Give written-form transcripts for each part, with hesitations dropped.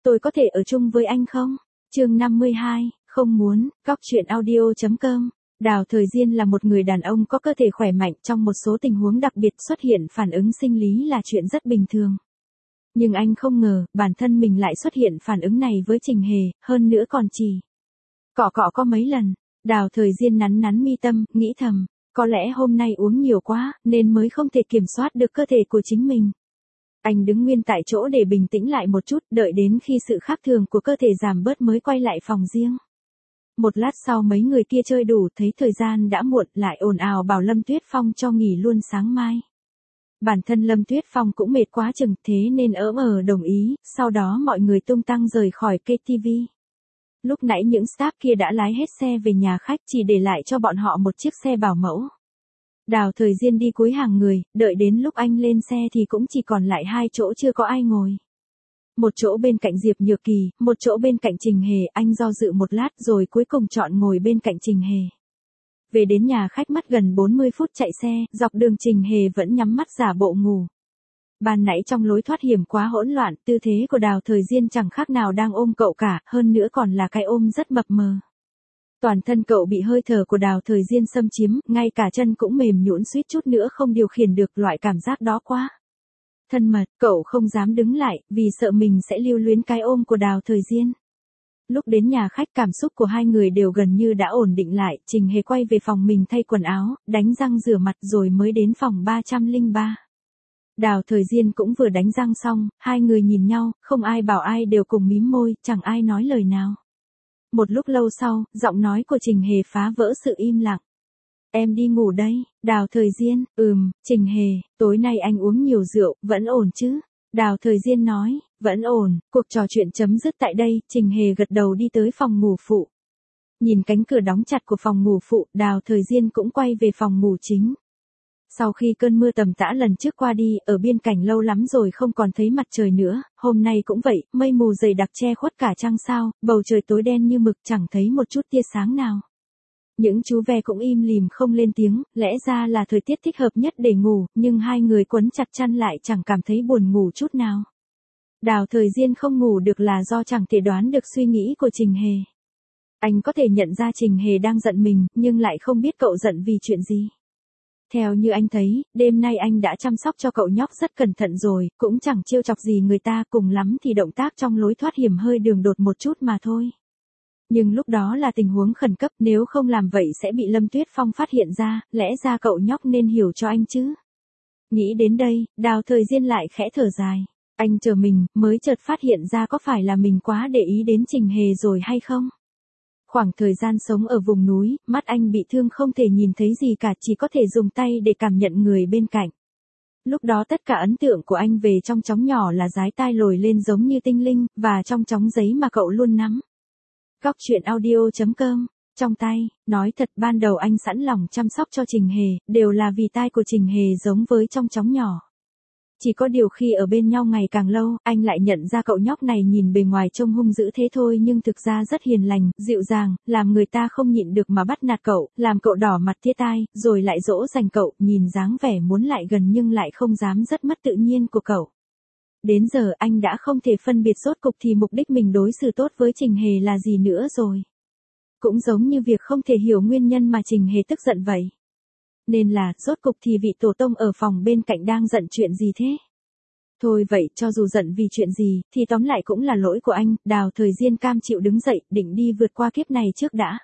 tôi có thể ở chung với anh không? Chương 52, không muốn, góc chuyện audio.com. Đào Thời Diên là một người đàn ông có cơ thể khỏe mạnh, trong một số tình huống đặc biệt xuất hiện phản ứng sinh lý là chuyện rất bình thường. Nhưng anh không ngờ, bản thân mình lại xuất hiện phản ứng này với Trình Hề, hơn nữa còn chỉ cọ có mấy lần. Đào Thời Diên nắn nắn mi tâm, nghĩ thầm, có lẽ hôm nay uống nhiều quá, nên mới không thể kiểm soát được cơ thể của chính mình. Anh đứng nguyên tại chỗ để bình tĩnh lại một chút, đợi đến khi sự khác thường của cơ thể giảm bớt mới quay lại phòng riêng. Một lát sau mấy người kia chơi đủ, thấy thời gian đã muộn, lại ồn ào bảo Lâm Tuyết Phong cho nghỉ luôn sáng mai. Bản thân Lâm Tuyết Phong cũng mệt quá chừng, thế nên đồng ý, sau đó mọi người tung tăng rời khỏi KTV. Lúc nãy những staff kia đã lái hết xe về nhà khách, chỉ để lại cho bọn họ một chiếc xe bảo mẫu. Đào Thời Diên đi cuối hàng người, đợi đến lúc anh lên xe thì cũng chỉ còn lại 2 chỗ chưa có ai ngồi. Một chỗ bên cạnh Diệp Nhược Kỳ, một chỗ bên cạnh Trình Hề, anh do dự một lát rồi cuối cùng chọn ngồi bên cạnh Trình Hề. Về đến nhà khách mất gần 40 phút chạy xe, dọc đường Trình Hề vẫn nhắm mắt giả bộ ngủ. Ban nãy trong lối thoát hiểm quá hỗn loạn, tư thế của Đào Thời Diên chẳng khác nào đang ôm cậu cả, hơn nữa còn là cái ôm rất mập mờ. Toàn thân cậu bị hơi thở của Đào Thời Diên xâm chiếm, ngay cả chân cũng mềm nhũn suýt chút nữa không điều khiển được, loại cảm giác đó quá thân mật, cậu không dám đứng lại, vì sợ mình sẽ lưu luyến cái ôm của Đào Thời Diên. Lúc đến nhà khách cảm xúc của hai người đều gần như đã ổn định lại, Trình Hề quay về phòng mình thay quần áo, đánh răng rửa mặt rồi mới đến phòng 303. Đào Thời Diên cũng vừa đánh răng xong, hai người nhìn nhau, không ai bảo ai, đều cùng mím môi, chẳng ai nói lời nào. Một lúc lâu sau, giọng nói của Trình Hề phá vỡ sự im lặng. Em đi ngủ đây. Đào Thời Diên, Trình Hề, tối nay anh uống nhiều rượu, vẫn ổn chứ? Đào Thời Diên nói, vẫn ổn. Cuộc trò chuyện chấm dứt tại đây, Trình Hề gật đầu đi tới phòng ngủ phụ. Nhìn cánh cửa đóng chặt của phòng ngủ phụ, Đào Thời Diên cũng quay về phòng ngủ chính. Sau khi cơn mưa tầm tã lần trước qua đi, ở biên cảnh lâu lắm rồi không còn thấy mặt trời nữa, hôm nay cũng vậy, mây mù dày đặc che khuất cả trăng sao, bầu trời tối đen như mực, chẳng thấy một chút tia sáng nào. Những chú ve cũng im lìm không lên tiếng, lẽ ra là thời tiết thích hợp nhất để ngủ, nhưng hai người quấn chặt chăn lại chẳng cảm thấy buồn ngủ chút nào. Đào Thời Diên không ngủ được là do chẳng thể đoán được suy nghĩ của Trình Hề. Anh có thể nhận ra Trình Hề đang giận mình, nhưng lại không biết cậu giận vì chuyện gì. Theo như anh thấy, đêm nay anh đã chăm sóc cho cậu nhóc rất cẩn thận rồi, cũng chẳng trêu chọc gì người ta, cùng lắm thì động tác trong lối thoát hiểm hơi đường đột một chút mà thôi. Nhưng lúc đó là tình huống khẩn cấp, nếu không làm vậy sẽ bị Lâm Tuyết Phong phát hiện ra, lẽ ra cậu nhóc nên hiểu cho anh chứ. Nghĩ đến đây, Đào Thời Diên lại khẽ thở dài. Anh chờ mình, mới chợt phát hiện ra có phải là mình quá để ý đến Trình Hề rồi hay không? Khoảng thời gian sống ở vùng núi, mắt anh bị thương không thể nhìn thấy gì cả, chỉ có thể dùng tay để cảm nhận người bên cạnh. Lúc đó tất cả ấn tượng của anh về trong chóng nhỏ là dái tai lồi lên giống như tinh linh, và trong chóng giấy mà cậu luôn nắm. Góc chuyện audio.com. Trong tay, nói thật ban đầu anh sẵn lòng chăm sóc cho Trình Hề, đều là vì tai của Trình Hề giống với trong chóng nhỏ. Chỉ có điều khi ở bên nhau ngày càng lâu, anh lại nhận ra cậu nhóc này nhìn bề ngoài trông hung dữ thế thôi nhưng thực ra rất hiền lành, dịu dàng, làm người ta không nhịn được mà bắt nạt cậu, làm cậu đỏ mặt tía tai, rồi lại dỗ dành cậu, nhìn dáng vẻ muốn lại gần nhưng lại không dám, rất mất tự nhiên của cậu. Đến giờ anh đã không thể phân biệt rốt cục thì mục đích mình đối xử tốt với Trình Hề là gì nữa rồi. Cũng giống như việc không thể hiểu nguyên nhân mà Trình Hề tức giận vậy. Nên là, rốt cục thì vị tổ tông ở phòng bên cạnh đang giận chuyện gì thế? Thôi vậy, cho dù giận vì chuyện gì, thì tóm lại cũng là lỗi của anh. Đào Thời Diên cam chịu đứng dậy, định đi vượt qua kiếp này trước đã.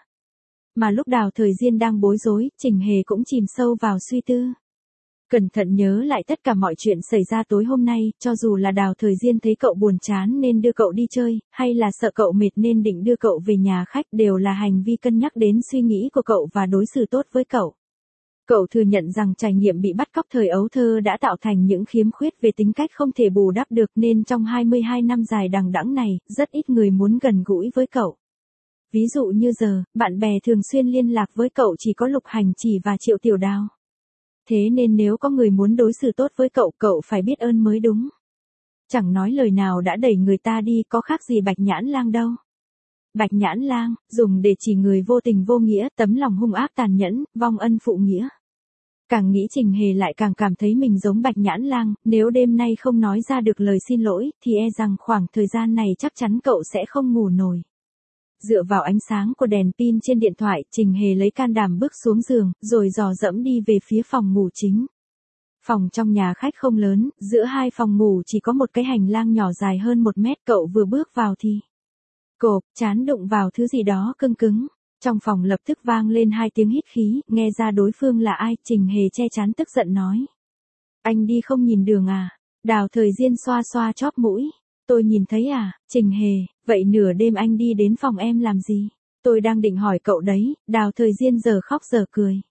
Mà lúc Đào Thời Diên đang bối rối, Trình Hề cũng chìm sâu vào suy tư. Cẩn thận nhớ lại tất cả mọi chuyện xảy ra tối hôm nay, cho dù là Đào Thời Diên thấy cậu buồn chán nên đưa cậu đi chơi, hay là sợ cậu mệt nên định đưa cậu về nhà khách, đều là hành vi cân nhắc đến suy nghĩ của cậu và đối xử tốt với cậu. Cậu thừa nhận rằng trải nghiệm bị bắt cóc thời ấu thơ đã tạo thành những khiếm khuyết về tính cách không thể bù đắp được, nên trong 22 năm dài đằng đẵng này, rất ít người muốn gần gũi với cậu. Ví dụ như giờ, bạn bè thường xuyên liên lạc với cậu chỉ có Lục Hành Chỉ và Triệu Tiểu Đào. Thế nên nếu có người muốn đối xử tốt với cậu, cậu phải biết ơn mới đúng. Chẳng nói lời nào đã đẩy người ta đi, có khác gì Bạch Nhãn Lang đâu. Bạch Nhãn Lang, dùng để chỉ người vô tình vô nghĩa, tấm lòng hung ác tàn nhẫn, vong ân phụ nghĩa. Càng nghĩ Trình Hề lại càng cảm thấy mình giống Bạch Nhãn Lang, nếu đêm nay không nói ra được lời xin lỗi, thì e rằng khoảng thời gian này chắc chắn cậu sẽ không ngủ nổi. Dựa vào ánh sáng của đèn pin trên điện thoại, Trình Hề lấy can đảm bước xuống giường, rồi dò dẫm đi về phía phòng ngủ chính. Phòng trong nhà khách không lớn, giữa hai phòng ngủ chỉ có một cái hành lang nhỏ dài hơn 1 mét, cậu vừa bước vào thì cộp, trán đụng vào thứ gì đó cứng cứng. Trong phòng lập tức vang lên 2 tiếng hít khí, nghe ra đối phương là ai, Trình Hề che chắn tức giận nói. Anh đi không nhìn đường à? Đào Thời Diên xoa xoa chóp mũi. Tôi nhìn thấy à, Trình Hề, vậy nửa đêm anh đi đến phòng em làm gì? Tôi đang định hỏi cậu đấy, Đào Thời Diên giờ khóc giờ cười.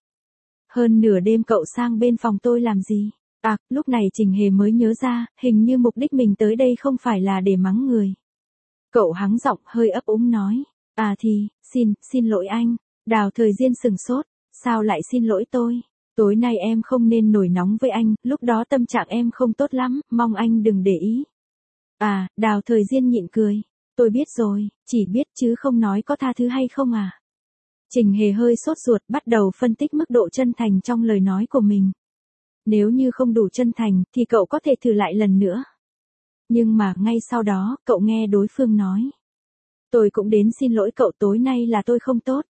Hơn nửa đêm cậu sang bên phòng tôi làm gì? À, lúc này Trình Hề mới nhớ ra, hình như mục đích mình tới đây không phải là để mắng người. Cậu hắng giọng hơi ấp úng nói. À thì, xin lỗi anh. Đào Thời Diên sừng sốt. Sao lại xin lỗi tôi? Tối nay em không nên nổi nóng với anh, lúc đó tâm trạng em không tốt lắm, mong anh đừng để ý. À, Đào Thời Diên nhịn cười. Tôi biết rồi, chỉ biết chứ không nói có tha thứ hay không à. Trình Hề hơi sốt ruột, bắt đầu phân tích mức độ chân thành trong lời nói của mình. Nếu như không đủ chân thành, thì cậu có thể thử lại lần nữa. Nhưng mà ngay sau đó, cậu nghe đối phương nói. Tôi cũng đến xin lỗi cậu, tối nay là tôi không tốt.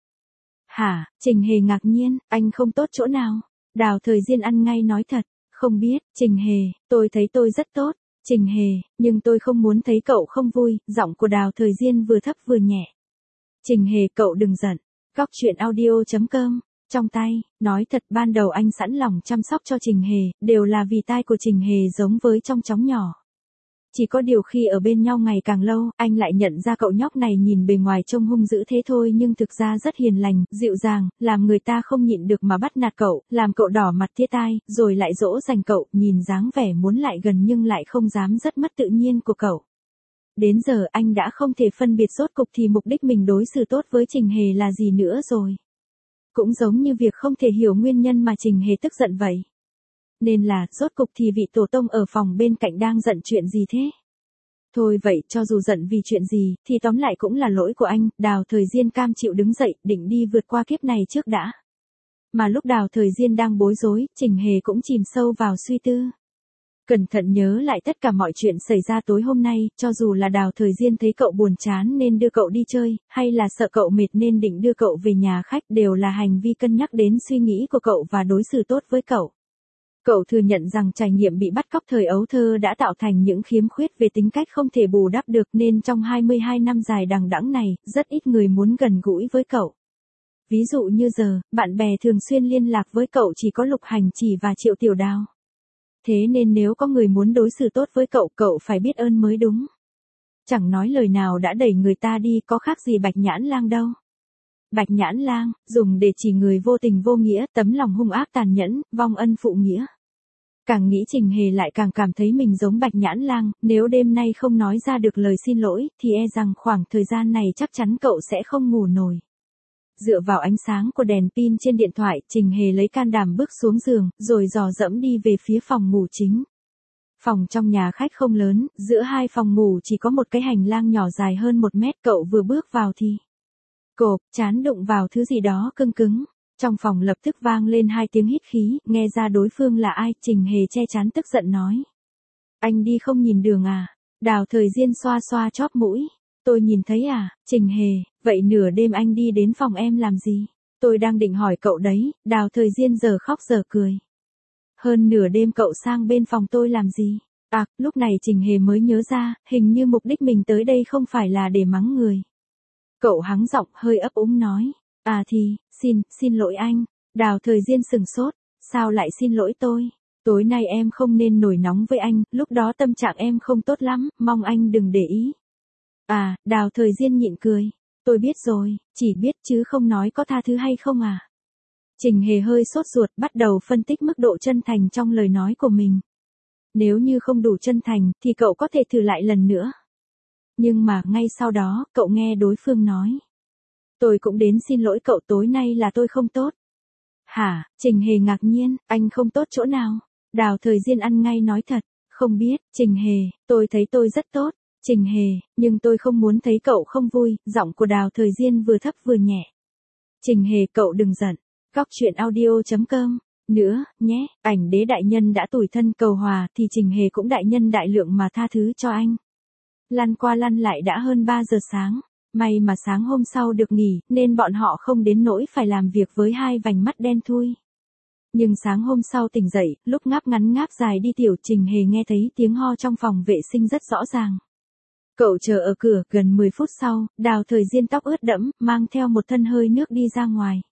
Hả? Trình Hề ngạc nhiên, anh không tốt chỗ nào? Đào Thời Diên ăn ngay nói thật. Không biết, Trình Hề, tôi thấy tôi rất tốt. Trình Hề, nhưng tôi không muốn thấy cậu không vui, giọng của Đào Thời Diên vừa thấp vừa nhẹ. Trình Hề, cậu đừng giận. Góc truyện audio.com. Trong tay, nói thật ban đầu anh sẵn lòng chăm sóc cho Trình Hề, đều là vì tai của Trình Hề giống với trong chóng nhỏ. Chỉ có điều khi ở bên nhau ngày càng lâu, anh lại nhận ra cậu nhóc này nhìn bề ngoài trông hung dữ thế thôi nhưng thực ra rất hiền lành, dịu dàng, làm người ta không nhịn được mà bắt nạt cậu, làm cậu đỏ mặt tía tai, rồi lại dỗ dành cậu, nhìn dáng vẻ muốn lại gần nhưng lại không dám, rất mất tự nhiên của cậu. Đến giờ anh đã không thể phân biệt rốt cục thì mục đích mình đối xử tốt với Trình Hề là gì nữa rồi. Cũng giống như việc không thể hiểu nguyên nhân mà Trình Hề tức giận vậy. Nên là, rốt cục thì vị tổ tông ở phòng bên cạnh đang giận chuyện gì thế? Thôi vậy, cho dù giận vì chuyện gì, thì tóm lại cũng là lỗi của anh. Đào Thời Diên cam chịu đứng dậy, định đi vượt qua kiếp này trước đã. Mà lúc Đào Thời Diên đang bối rối, Trình Hề cũng chìm sâu vào suy tư. Cẩn thận nhớ lại tất cả mọi chuyện xảy ra tối hôm nay, cho dù là Đào Thời Diên thấy cậu buồn chán nên đưa cậu đi chơi, hay là sợ cậu mệt nên định đưa cậu về nhà khách, đều là hành vi cân nhắc đến suy nghĩ của cậu và đối xử tốt với cậu. Cậu thừa nhận rằng trải nghiệm bị bắt cóc thời ấu thơ đã tạo thành những khiếm khuyết về tính cách không thể bù đắp được nên trong 22 năm dài đằng đẵng này, rất ít người muốn gần gũi với cậu. Ví dụ như giờ, bạn bè thường xuyên liên lạc với cậu chỉ có Lục Hành Chỉ và Triệu Tiểu Đào. Thế nên nếu có người muốn đối xử tốt với cậu, cậu phải biết ơn mới đúng. Chẳng nói lời nào đã đẩy người ta đi, có khác gì Bạch Nhãn Lang đâu. Bạch Nhãn Lang, dùng để chỉ người vô tình vô nghĩa, tấm lòng hung ác tàn nhẫn, vong ân phụ nghĩa. Càng nghĩ Trình Hề lại càng cảm thấy mình giống Bạch Nhãn Lang, nếu đêm nay không nói ra được lời xin lỗi, thì e rằng khoảng thời gian này chắc chắn cậu sẽ không ngủ nổi. Dựa vào ánh sáng của đèn pin trên điện thoại, Trình Hề lấy can đảm bước xuống giường, rồi dò dẫm đi về phía phòng ngủ chính. Phòng trong nhà khách không lớn, giữa hai phòng ngủ chỉ có một cái hành lang nhỏ dài hơn 1 mét, cậu vừa bước vào thì cộp, trán đụng vào thứ gì đó cứng cứng. Trong phòng lập tức vang lên 2 tiếng hít khí, nghe ra đối phương là ai, Trình Hề che chắn tức giận nói. Anh đi không nhìn đường à? Đào Thời Diên xoa xoa chóp mũi. Tôi nhìn thấy à, Trình Hề, vậy nửa đêm anh đi đến phòng em làm gì? Tôi đang định hỏi cậu đấy, Đào Thời Diên giờ khóc giờ cười. Hơn nửa đêm cậu sang bên phòng tôi làm gì? À, lúc này Trình Hề mới nhớ ra, hình như mục đích mình tới đây không phải là để mắng người. Cậu hắng giọng hơi ấp úng nói. À thì, xin lỗi anh. Đào Thời Diên sừng sốt. Sao lại xin lỗi tôi? Tối nay em không nên nổi nóng với anh, lúc đó tâm trạng em không tốt lắm, mong anh đừng để ý. À, Đào Thời Diên nhịn cười. Tôi biết rồi, chỉ biết chứ không nói có tha thứ hay không à. Trình Hề hơi sốt ruột, bắt đầu phân tích mức độ chân thành trong lời nói của mình. Nếu như không đủ chân thành, thì cậu có thể thử lại lần nữa. Nhưng mà ngay sau đó, cậu nghe đối phương nói. Tôi cũng đến xin lỗi cậu, tối nay là tôi không tốt. Hả? Trình Hề ngạc nhiên, anh không tốt chỗ nào? Đào Thời Diên ăn ngay nói thật. Không biết, Trình Hề, tôi thấy tôi rất tốt. Trình Hề, nhưng tôi không muốn thấy cậu không vui, giọng của Đào Thời Diên vừa thấp vừa nhẹ. Trình Hề, cậu đừng giận. Góc truyện audio.com nữa, nhé, ảnh đế đại nhân đã tủi thân cầu hòa thì Trình Hề cũng đại nhân đại lượng mà tha thứ cho anh. Lăn qua lăn lại đã hơn 3 giờ sáng. May mà sáng hôm sau được nghỉ, nên bọn họ không đến nỗi phải làm việc với hai vành mắt đen thui. Nhưng sáng hôm sau tỉnh dậy, lúc ngáp ngắn ngáp dài đi tiểu, Trình Hề nghe thấy tiếng ho trong phòng vệ sinh rất rõ ràng. Cậu chờ ở cửa, gần 10 phút sau, Đào Thời Diên tóc ướt đẫm, mang theo một thân hơi nước đi ra ngoài.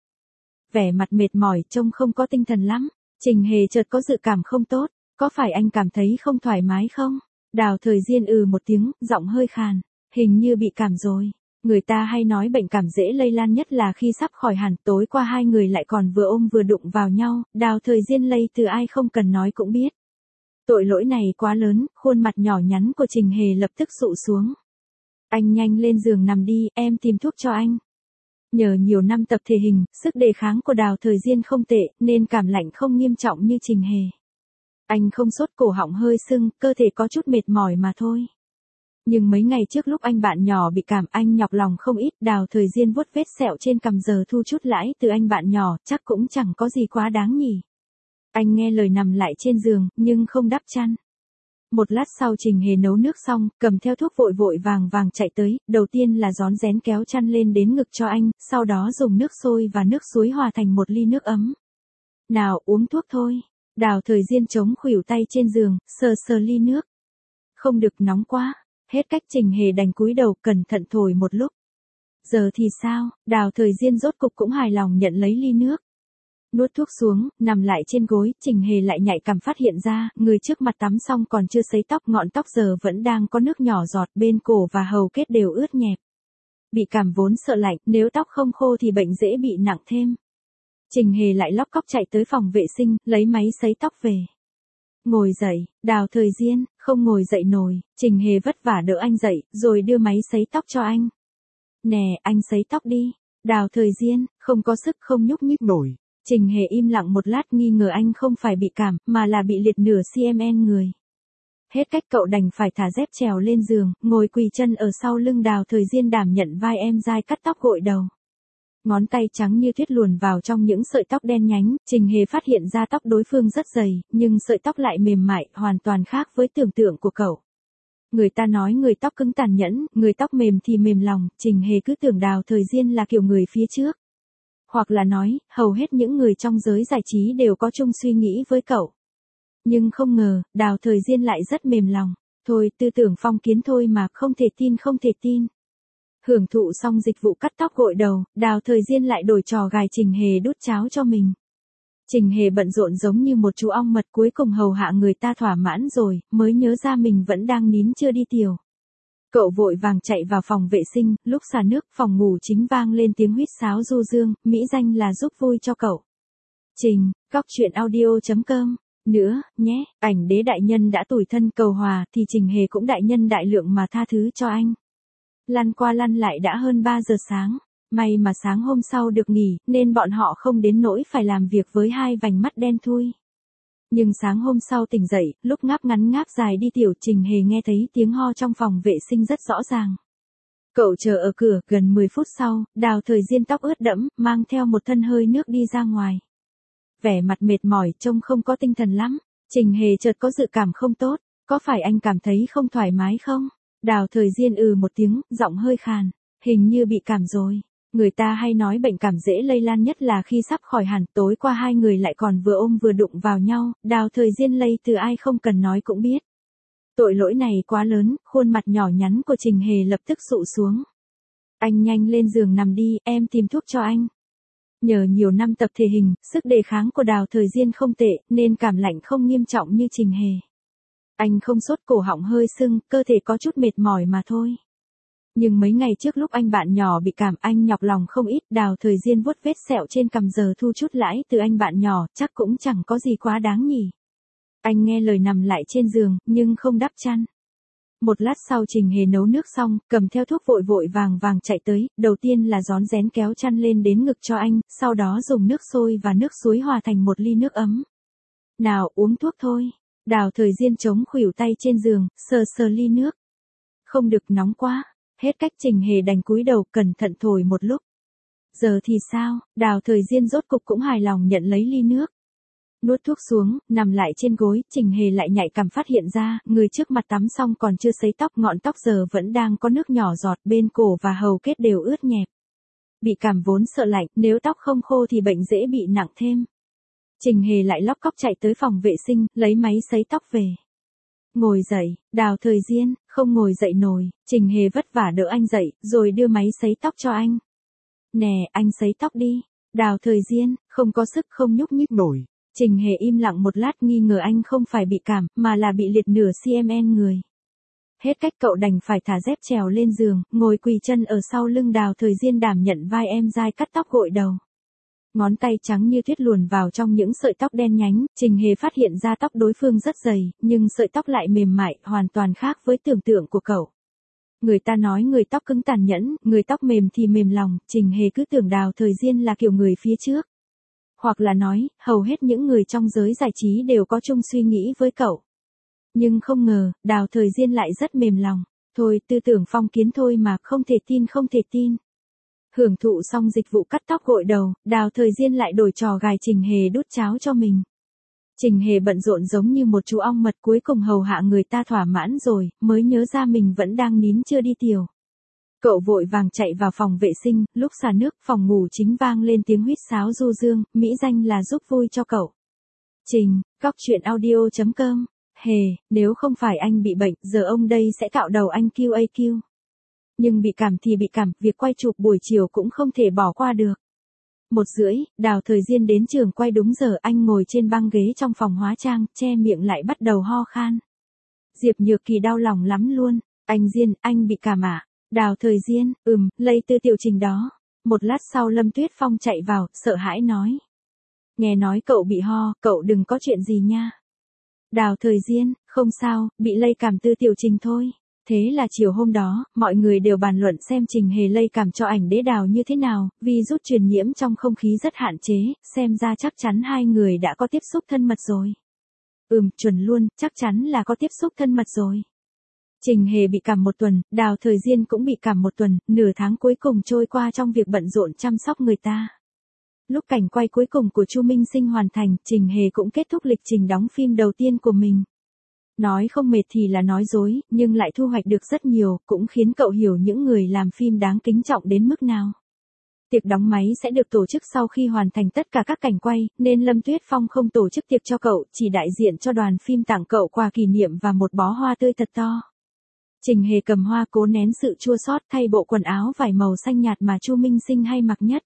Vẻ mặt mệt mỏi, trông không có tinh thần lắm. Trình Hề chợt có dự cảm không tốt, có phải anh cảm thấy không thoải mái không? Đào Thời Diên một tiếng, giọng hơi khàn, hình như bị cảm rồi. Người ta hay nói bệnh cảm dễ lây lan nhất là khi sắp khỏi hẳn, tối qua hai người lại còn vừa ôm vừa đụng vào nhau, Đào Thời Diên lây từ ai không cần nói cũng biết. Tội lỗi này quá lớn, khuôn mặt nhỏ nhắn của Trình Hề lập tức sụ xuống. Anh nhanh lên giường nằm đi, em tìm thuốc cho anh. Nhờ nhiều năm tập thể hình, sức đề kháng của Đào Thời Diên không tệ, nên cảm lạnh không nghiêm trọng như Trình Hề. Anh không sốt, cổ họng hơi sưng, cơ thể có chút mệt mỏi mà thôi. Nhưng mấy ngày trước lúc anh bạn nhỏ bị cảm, anh nhọc lòng không ít. Đào Thời Diên vuốt vết sẹo trên cằm, giờ thu chút lãi từ anh bạn nhỏ, chắc cũng chẳng có gì quá đáng nhỉ. Anh nghe lời nằm lại trên giường, nhưng không đắp chăn. Một lát sau Trình Hề nấu nước xong, cầm theo thuốc vội vội vàng vàng chạy tới, đầu tiên là rón rén kéo chăn lên đến ngực cho anh, sau đó dùng nước sôi và nước suối hòa thành một ly nước ấm. Nào, uống thuốc thôi. Đào Thời Diên chống khuỷu tay trên giường, sờ sờ ly nước. Không được nóng quá. Hết cách, Trình Hề đành cúi đầu cẩn thận thổi một lúc. Giờ thì sao? Đào Thời Diên rốt cục cũng hài lòng nhận lấy ly nước. Nuốt thuốc xuống, nằm lại trên gối, Trình Hề lại nhạy cảm phát hiện ra, người trước mặt tắm xong còn chưa sấy tóc, ngọn tóc giờ vẫn đang có nước nhỏ giọt, bên cổ và hầu kết đều ướt nhẹp. Bị cảm vốn sợ lạnh, nếu tóc không khô thì bệnh dễ bị nặng thêm. Trình Hề lại lóc cóc chạy tới phòng vệ sinh, lấy máy sấy tóc về. Ngồi dậy, Đào Thời Diên, không ngồi dậy nổi, Trình Hề vất vả đỡ anh dậy, rồi đưa máy sấy tóc cho anh. Nè, anh sấy tóc đi. Đào Thời Diên, không có sức, không nhúc nhích nổi. Trình Hề im lặng một lát, nghi ngờ anh không phải bị cảm, mà là bị liệt nửa cm người. Hết cách, cậu đành phải thả dép trèo lên giường, ngồi quỳ chân ở sau lưng Đào Thời Diên, đảm nhận vai em dai cắt tóc gội đầu. Ngón tay trắng như tuyết luồn vào trong những sợi tóc đen nhánh, Trình Hề phát hiện ra tóc đối phương rất dày, nhưng sợi tóc lại mềm mại, hoàn toàn khác với tưởng tượng của cậu. Người ta nói người tóc cứng tàn nhẫn, người tóc mềm thì mềm lòng, Trình Hề cứ tưởng Đào Thời Diên là kiểu người phía trước. Hoặc là nói, hầu hết những người trong giới giải trí đều có chung suy nghĩ với cậu. Nhưng không ngờ, Đào Thời Diên lại rất mềm lòng. Thôi, tư tưởng phong kiến thôi mà, không thể tin, không thể tin. Hưởng thụ xong dịch vụ cắt tóc gội đầu, Đào Thời Diên lại đổi trò gài Trình Hề đút cháo cho mình. Trình Hề bận rộn giống như một chú ong mật, cuối cùng hầu hạ người ta thỏa mãn rồi, mới nhớ ra mình vẫn đang nín chưa đi tiểu. Cậu vội vàng chạy vào phòng vệ sinh, lúc xả nước, phòng ngủ chính vang lên tiếng huýt sáo du dương, mỹ danh là giúp vui cho cậu. Trình, góc chuyện audio.com. Nữa, nhé, ảnh đế đại nhân đã tủi thân cầu hòa thì Trình Hề cũng đại nhân đại lượng mà tha thứ cho anh. Lăn qua lăn lại đã hơn 3 giờ sáng. May mà sáng hôm sau được nghỉ, nên bọn họ không đến nỗi phải làm việc với hai vành mắt đen thui. Nhưng sáng hôm sau tỉnh dậy, lúc ngáp ngắn ngáp dài đi tiểu, Trình Hề nghe thấy tiếng ho trong phòng vệ sinh rất rõ ràng. Cậu chờ ở cửa, gần 10 phút sau, Đào Thời Diên tóc ướt đẫm, mang theo một thân hơi nước đi ra ngoài. Vẻ mặt mệt mỏi, trông không có tinh thần lắm. Trình Hề chợt có dự cảm không tốt, có phải anh cảm thấy không thoải mái không? Đào Thời Diên một tiếng, giọng hơi khàn, hình như bị cảm rồi. Người ta hay nói bệnh cảm dễ lây lan nhất là khi sắp khỏi hẳn, tối qua hai người lại còn vừa ôm vừa đụng vào nhau, Đào Thời Diên lây từ ai không cần nói cũng biết. Tội lỗi này quá lớn, khuôn mặt nhỏ nhắn của Trình Hề lập tức sụ xuống. Anh nhanh lên giường nằm đi, em tìm thuốc cho anh. Nhờ nhiều năm tập thể hình, sức đề kháng của Đào Thời Diên không tệ, nên cảm lạnh không nghiêm trọng như Trình Hề. Anh không sốt, cổ họng hơi sưng, cơ thể có chút mệt mỏi mà thôi. Nhưng mấy ngày trước lúc anh bạn nhỏ bị cảm, anh nhọc lòng không ít. Đào Thời Diên vuốt vết sẹo trên cằm, giờ thu chút lãi từ anh bạn nhỏ, chắc cũng chẳng có gì quá đáng nhỉ. Anh nghe lời nằm lại trên giường, nhưng không đắp chăn. Một lát sau Trình Hề nấu nước xong, cầm theo thuốc vội vội vàng vàng chạy tới, đầu tiên là rón rén kéo chăn lên đến ngực cho anh, sau đó dùng nước sôi và nước suối hòa thành một ly nước ấm. Nào, uống thuốc thôi. Đào Thời Diên chống khuỷu tay trên giường, sờ sờ ly nước. Không được nóng quá. Hết cách, Trình Hề đành cúi đầu cẩn thận thổi một lúc. Giờ thì sao? Đào Thời Diên rốt cục cũng hài lòng nhận lấy ly nước. Nuốt thuốc xuống, nằm lại trên gối, Trình Hề lại nhạy cảm phát hiện ra, người trước mặt tắm xong còn chưa sấy tóc, ngọn tóc giờ vẫn đang có nước nhỏ giọt, bên cổ và hầu kết đều ướt nhẹp. Bị cảm vốn sợ lạnh, nếu tóc không khô thì bệnh dễ bị nặng thêm. Trình Hề lại lóc cóc chạy tới phòng vệ sinh, lấy máy sấy tóc về. Ngồi dậy, Đào Thời Diên, không ngồi dậy nổi, Trình Hề vất vả đỡ anh dậy, rồi đưa máy sấy tóc cho anh. Nè, anh sấy tóc đi. Đào Thời Diên, không có sức không nhúc nhích nổi. Trình Hề im lặng một lát nghi ngờ anh không phải bị cảm, mà là bị liệt nửa cm người. Hết cách cậu đành phải thả dép trèo lên giường, ngồi quỳ chân ở sau lưng Đào Thời Diên đảm nhận vai em dai cắt tóc gội đầu. Ngón tay trắng như tuyết luồn vào trong những sợi tóc đen nhánh, Trình Hề phát hiện ra tóc đối phương rất dày, nhưng sợi tóc lại mềm mại, hoàn toàn khác với tưởng tượng của cậu. Người ta nói người tóc cứng tàn nhẫn, người tóc mềm thì mềm lòng, Trình Hề cứ tưởng Đào Thời Diên là kiểu người phía trước. Hoặc là nói, hầu hết những người trong giới giải trí đều có chung suy nghĩ với cậu. Nhưng không ngờ, Đào Thời Diên lại rất mềm lòng. Thôi, tư tưởng phong kiến thôi mà, không thể tin không thể tin. Hưởng thụ xong dịch vụ cắt tóc gội đầu, Đào Thời Diên lại đổi trò gài Trình Hề đút cháo cho mình. Trình Hề bận rộn giống như một chú ong mật, cuối cùng hầu hạ người ta thỏa mãn rồi, mới nhớ ra mình vẫn đang nín chưa đi tiểu. Cậu vội vàng chạy vào phòng vệ sinh, lúc xả nước, phòng ngủ chính vang lên tiếng huýt sáo du dương, mỹ danh là giúp vui cho cậu. Trình, góc chuyện audio.com. Hề, nếu không phải anh bị bệnh, giờ ông đây sẽ cạo đầu anh QAQ. Nhưng bị cảm thì bị cảm, việc quay chụp buổi chiều cũng không thể bỏ qua được. 1:30, Đào Thời Diên đến trường quay đúng giờ, anh ngồi trên băng ghế trong phòng hóa trang, che miệng lại bắt đầu ho khan. Diệp Nhược Kỳ đau lòng lắm luôn. Anh Diên, anh bị cảm à? Đào Thời Diên, lây từ Tiểu Trình đó. Một lát sau Lâm Tuyết Phong chạy vào, sợ hãi nói. Nghe nói cậu bị ho, cậu đừng có chuyện gì nha. Đào Thời Diên, không sao, bị lây cảm từ Tiểu Trình thôi. Thế là chiều hôm đó, mọi người đều bàn luận xem Trình Hề lây cảm cho ảnh đế Đào như thế nào, virus truyền nhiễm trong không khí rất hạn chế, xem ra chắc chắn hai người đã có tiếp xúc thân mật rồi. Chuẩn luôn, chắc chắn là có tiếp xúc thân mật rồi. Trình Hề bị cảm 1 tuần, Đào Thời Diên cũng bị cảm 1 tuần, nửa tháng cuối cùng trôi qua trong việc bận rộn chăm sóc người ta. Lúc cảnh quay cuối cùng của Chu Minh Sinh hoàn thành, Trình Hề cũng kết thúc lịch trình đóng phim đầu tiên của mình. Nói không mệt thì là nói dối, nhưng lại thu hoạch được rất nhiều, cũng khiến cậu hiểu những người làm phim đáng kính trọng đến mức nào. Tiệc đóng máy sẽ được tổ chức sau khi hoàn thành tất cả các cảnh quay, nên Lâm Tuyết Phong không tổ chức tiệc cho cậu, chỉ đại diện cho đoàn phim tặng cậu quà kỷ niệm và một bó hoa tươi thật to. Trình Hề cầm hoa cố nén sự chua xót, thay bộ quần áo vải màu xanh nhạt mà Chu Minh Sinh hay mặc nhất.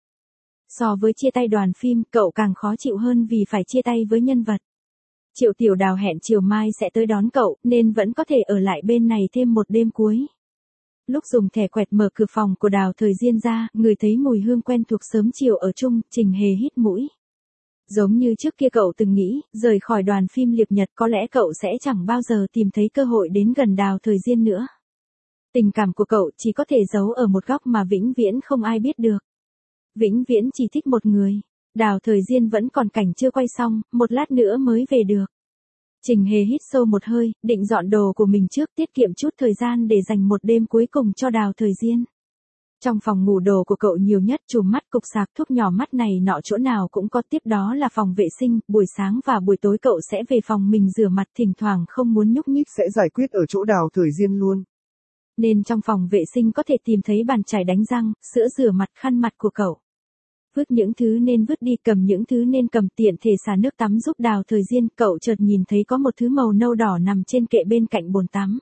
So với chia tay đoàn phim, cậu càng khó chịu hơn vì phải chia tay với nhân vật. Triệu Tiểu Đào hẹn chiều mai sẽ tới đón cậu, nên vẫn có thể ở lại bên này thêm một đêm cuối. Lúc dùng thẻ quẹt mở cửa phòng của Đào Thời Diên ra, người thấy mùi hương quen thuộc sớm chiều ở chung, Trình Hề hít mũi. Giống như trước kia cậu từng nghĩ, rời khỏi đoàn phim Liệp Nhật có lẽ cậu sẽ chẳng bao giờ tìm thấy cơ hội đến gần Đào Thời Diên nữa. Tình cảm của cậu chỉ có thể giấu ở một góc mà vĩnh viễn không ai biết được. Vĩnh viễn chỉ thích một người. Đào Thời Diên vẫn còn cảnh chưa quay xong, một lát nữa mới về được. Trình Hề hít sâu một hơi, định dọn đồ của mình trước, tiết kiệm chút thời gian để dành một đêm cuối cùng cho Đào Thời Diên. Trong phòng ngủ đồ của cậu nhiều nhất chùm mắt, cục sạc, thuốc nhỏ mắt này nọ chỗ nào cũng có, tiếp đó là phòng vệ sinh, buổi sáng và buổi tối cậu sẽ về phòng mình rửa mặt, thỉnh thoảng không muốn nhúc nhích sẽ giải quyết ở chỗ Đào Thời Diên luôn. Nên trong phòng vệ sinh có thể tìm thấy bàn chải đánh răng, sữa rửa mặt, khăn mặt của cậu. Vứt những thứ nên vứt đi, cầm những thứ nên cầm, tiện thể xả nước tắm giúp Đào Thời Diên, cậu chợt nhìn thấy có một thứ màu nâu đỏ nằm trên kệ bên cạnh bồn tắm.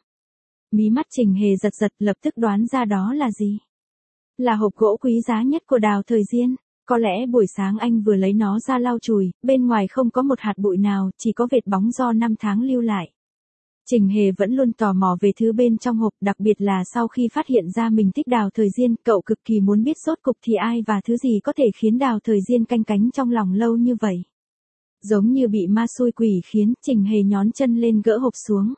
Mí mắt Trình Hề giật giật, lập tức đoán ra đó là gì. Là hộp gỗ quý giá nhất của Đào Thời Diên. Có lẽ buổi sáng anh vừa lấy nó ra lau chùi, bên ngoài không có một hạt bụi nào, chỉ có vệt bóng do năm tháng lưu lại. Trình Hề vẫn luôn tò mò về thứ bên trong hộp, đặc biệt là sau khi phát hiện ra mình thích Đào Thời Diên, cậu cực kỳ muốn biết rốt cục thì ai và thứ gì có thể khiến Đào Thời Diên canh cánh trong lòng lâu như vậy. Giống như bị ma xui quỷ khiến, Trình Hề nhón chân lên gỡ hộp xuống.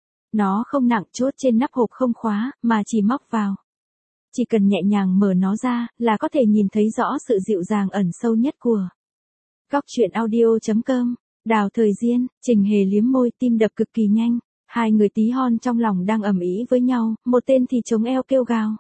Nó không nặng, chốt trên nắp hộp không khóa, mà chỉ móc vào. Chỉ cần nhẹ nhàng mở nó ra, là có thể nhìn thấy rõ sự dịu dàng ẩn sâu nhất của góc chuyện audio.com. Đào Thời Diên, Trình Hề liếm môi, tim đập cực kỳ nhanh. Hai người tí hon trong lòng đang ầm ĩ với nhau, một tên thì chống eo kêu gào.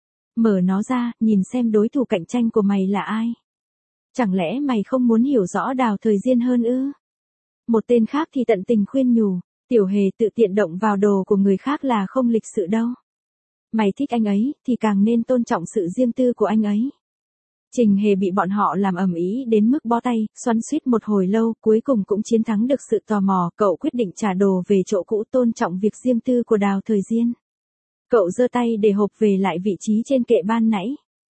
Mở nó ra, nhìn xem đối thủ cạnh tranh của mày là ai. Chẳng lẽ mày không muốn hiểu rõ Đào Thời Diên hơn ư? Một tên khác thì tận tình khuyên nhủ, Tiểu Hề tự tiện động vào đồ của người khác là không lịch sự đâu. Mày thích anh ấy, thì càng nên tôn trọng sự riêng tư của anh ấy. Trình Hề bị bọn họ làm ầm ĩ đến mức bó tay, xoắn xuýt một hồi lâu, cuối cùng cũng chiến thắng được sự tò mò, cậu quyết định trả đồ về chỗ cũ tôn trọng việc riêng tư của Đào Thời Diên. Cậu giơ tay để hộp về lại vị trí trên kệ ban nãy.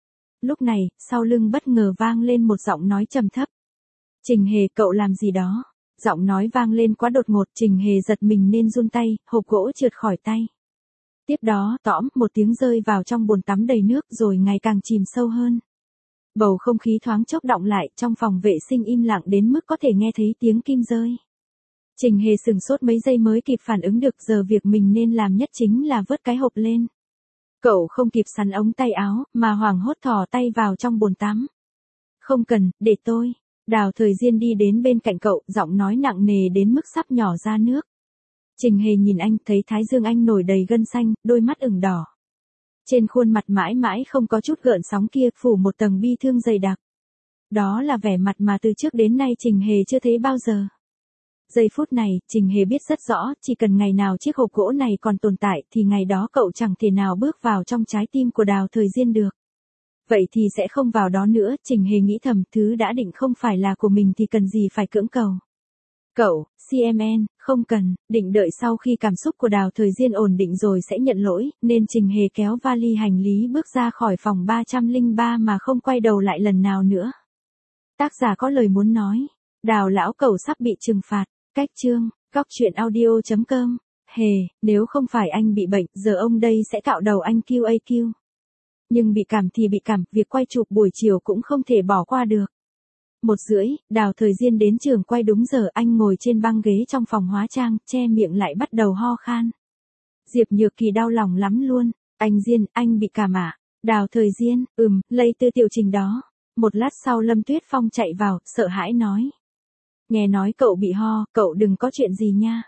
Lúc này, sau lưng bất ngờ vang lên một giọng nói trầm thấp. Trình Hề, cậu làm gì đó? Giọng nói vang lên quá đột ngột, Trình Hề giật mình nên run tay, hộp gỗ trượt khỏi tay. Tiếp đó, tõm, một tiếng rơi vào trong bồn tắm đầy nước rồi ngày càng chìm sâu hơn. Bầu không khí thoáng chốc đọng lại, trong phòng vệ sinh im lặng đến mức có thể nghe thấy tiếng kim rơi. Trình Hề sửng sốt mấy giây mới kịp phản ứng được, giờ việc mình nên làm nhất chính là vớt cái hộp lên. Cậu không kịp sắn ống tay áo, mà hoảng hốt thò tay vào trong bồn tắm. Không cần, để tôi. Đào Thời Diên đi đến bên cạnh cậu, giọng nói nặng nề đến mức sắp nhỏ ra nước. Trình Hề nhìn anh, thấy thái dương anh nổi đầy gân xanh, đôi mắt ửng đỏ. Trên khuôn mặt mãi mãi không có chút gợn sóng kia, phủ một tầng bi thương dày đặc. Đó là vẻ mặt mà từ trước đến nay Trình Hề chưa thấy bao giờ. Giây phút này, Trình Hề biết rất rõ, chỉ cần ngày nào chiếc hộp gỗ này còn tồn tại thì ngày đó cậu chẳng thể nào bước vào trong trái tim của Đào Thời Diên được. Vậy thì sẽ không vào đó nữa, Trình Hề nghĩ thầm, thứ đã định không phải là của mình thì cần gì phải cưỡng cầu. Cậu, CMN, không cần, định đợi sau khi cảm xúc của Đào Thời Diên ổn định rồi sẽ nhận lỗi, nên Trình Hề kéo vali hành lý bước ra khỏi phòng 303 mà không quay đầu lại lần nào nữa. Tác giả có lời muốn nói, Đào lão cẩu sắp bị trừng phạt, cách chương, góc truyện audio.com, Hề, nếu không phải anh bị bệnh, giờ ông đây sẽ cạo đầu anh QAQ. Nhưng bị cảm thì bị cảm, việc quay chụp buổi chiều cũng không thể bỏ qua được. 1:30, Đào Thời Diên đến trường quay đúng giờ, anh ngồi trên băng ghế trong phòng hóa trang, che miệng lại bắt đầu ho khan. Diệp Nhược Kỳ đau lòng lắm luôn, anh Diên, anh bị cảm à? Đào Thời Diên, lây từ Tiểu Trình đó. Một lát sau Lâm Tuyết Phong chạy vào, sợ hãi nói. Nghe nói cậu bị ho, cậu đừng có chuyện gì nha.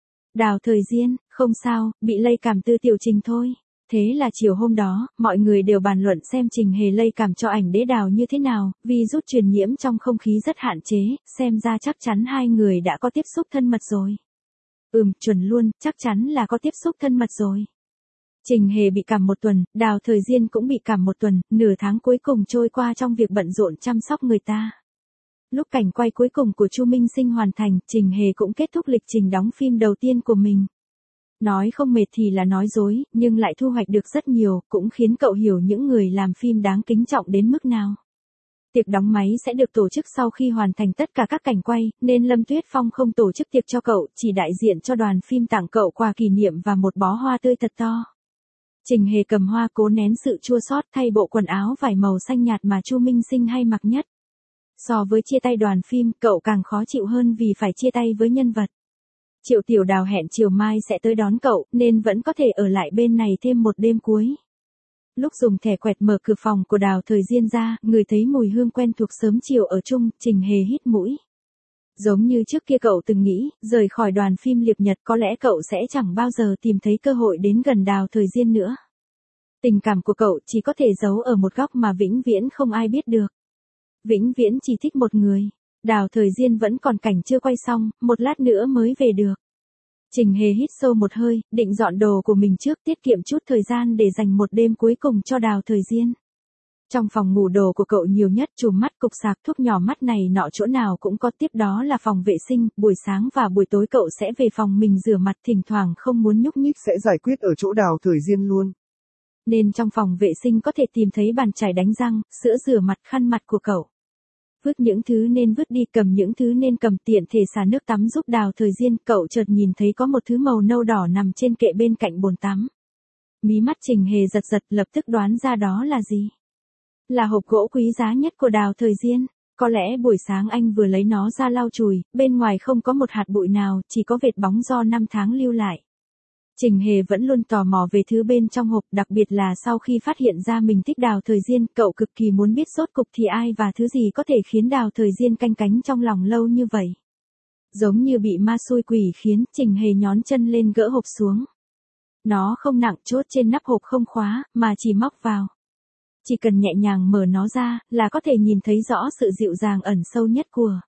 Đào Thời Diên, không sao, bị lây cảm từ Tiểu Trình thôi. Thế là chiều hôm đó, mọi người đều bàn luận xem Trình Hề lây cảm cho ảnh đế Đào như thế nào, virus truyền nhiễm trong không khí rất hạn chế, xem ra chắc chắn hai người đã có tiếp xúc thân mật rồi. Chuẩn luôn, chắc chắn là có tiếp xúc thân mật rồi. Trình Hề bị cảm 1 tuần, Đào Thời Diên cũng bị cảm 1 tuần, nửa tháng cuối cùng trôi qua trong việc bận rộn chăm sóc người ta. Lúc cảnh quay cuối cùng của Chu Minh Sinh hoàn thành, Trình Hề cũng kết thúc lịch trình đóng phim đầu tiên của mình. Nói không mệt thì là nói dối, nhưng lại thu hoạch được rất nhiều, cũng khiến cậu hiểu những người làm phim đáng kính trọng đến mức nào. Tiệc đóng máy sẽ được tổ chức sau khi hoàn thành tất cả các cảnh quay, nên Lâm Tuyết Phong không tổ chức tiệc cho cậu, chỉ đại diện cho đoàn phim tặng cậu quà kỷ niệm và một bó hoa tươi thật to. Trình Hề cầm hoa cố nén sự chua xót, thay bộ quần áo vải màu xanh nhạt mà Chu Minh Sinh hay mặc nhất. So với chia tay đoàn phim, cậu càng khó chịu hơn vì phải chia tay với nhân vật. Triệu Tiểu Đào hẹn chiều mai sẽ tới đón cậu, nên vẫn có thể ở lại bên này thêm một đêm cuối. Lúc dùng thẻ quẹt mở cửa phòng của Đào Thời Diên ra, người thấy mùi hương quen thuộc sớm chiều ở chung, Trình Hề hít mũi. Giống như trước kia cậu từng nghĩ, rời khỏi đoàn phim Liệp Nhật có lẽ cậu sẽ chẳng bao giờ tìm thấy cơ hội đến gần Đào Thời Diên nữa. Tình cảm của cậu chỉ có thể giấu ở một góc mà vĩnh viễn không ai biết được. Vĩnh viễn chỉ thích một người. Đào Thời Diên vẫn còn cảnh chưa quay xong, một lát nữa mới về được. Trình Hề hít sâu một hơi, định dọn đồ của mình trước, tiết kiệm chút thời gian để dành một đêm cuối cùng cho Đào Thời Diên. Trong phòng ngủ đồ của cậu nhiều nhất chùm mắt, cục sạc, thuốc nhỏ mắt này nọ chỗ nào cũng có, tiếp đó là phòng vệ sinh, buổi sáng và buổi tối cậu sẽ về phòng mình rửa mặt, thỉnh thoảng không muốn nhúc nhích sẽ giải quyết ở chỗ Đào Thời Diên luôn. Nên trong phòng vệ sinh có thể tìm thấy bàn chải đánh răng, sữa rửa mặt, khăn mặt của cậu. Vứt những thứ nên vứt đi, cầm những thứ nên cầm, tiện thể xả nước tắm giúp Đào Thời Diên, cậu chợt nhìn thấy có một thứ màu nâu đỏ nằm trên kệ bên cạnh bồn tắm. Mí mắt Trình Hề giật giật, lập tức đoán ra đó là gì. Là hộp gỗ quý giá nhất của Đào Thời Diên. Có lẽ buổi sáng anh vừa lấy nó ra lau chùi, bên ngoài không có một hạt bụi nào, chỉ có vệt bóng do năm tháng lưu lại. Trình Hề vẫn luôn tò mò về thứ bên trong hộp, đặc biệt là sau khi phát hiện ra mình thích Đào Thời Diên, cậu cực kỳ muốn biết rốt cục thì ai và thứ gì có thể khiến Đào Thời Diên canh cánh trong lòng lâu như vậy. Giống như bị ma xui quỷ khiến, Trình Hề nhón chân lên gỡ hộp xuống. Nó không nặng, chốt trên nắp hộp không khóa, mà chỉ móc vào. Chỉ cần nhẹ nhàng mở nó ra, là có thể nhìn thấy rõ sự dịu dàng ẩn sâu nhất của